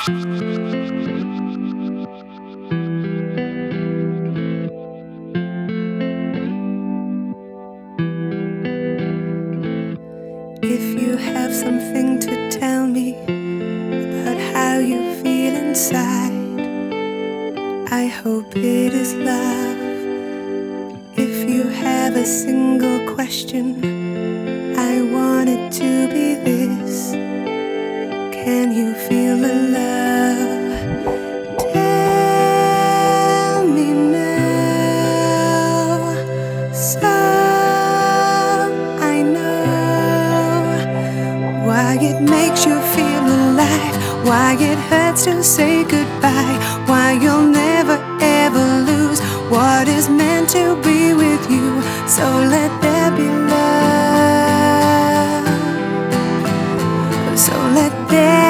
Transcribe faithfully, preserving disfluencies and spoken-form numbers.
If you have something to tell me about how you feel inside, I hope it is love. If you have a single question, I want it to be this: can you feel the love? Tell me now, so I know why it makes you feel alive, why it hurts to say goodbye, why you'll never ever lose what is meant to be with you. So let there be love, so let there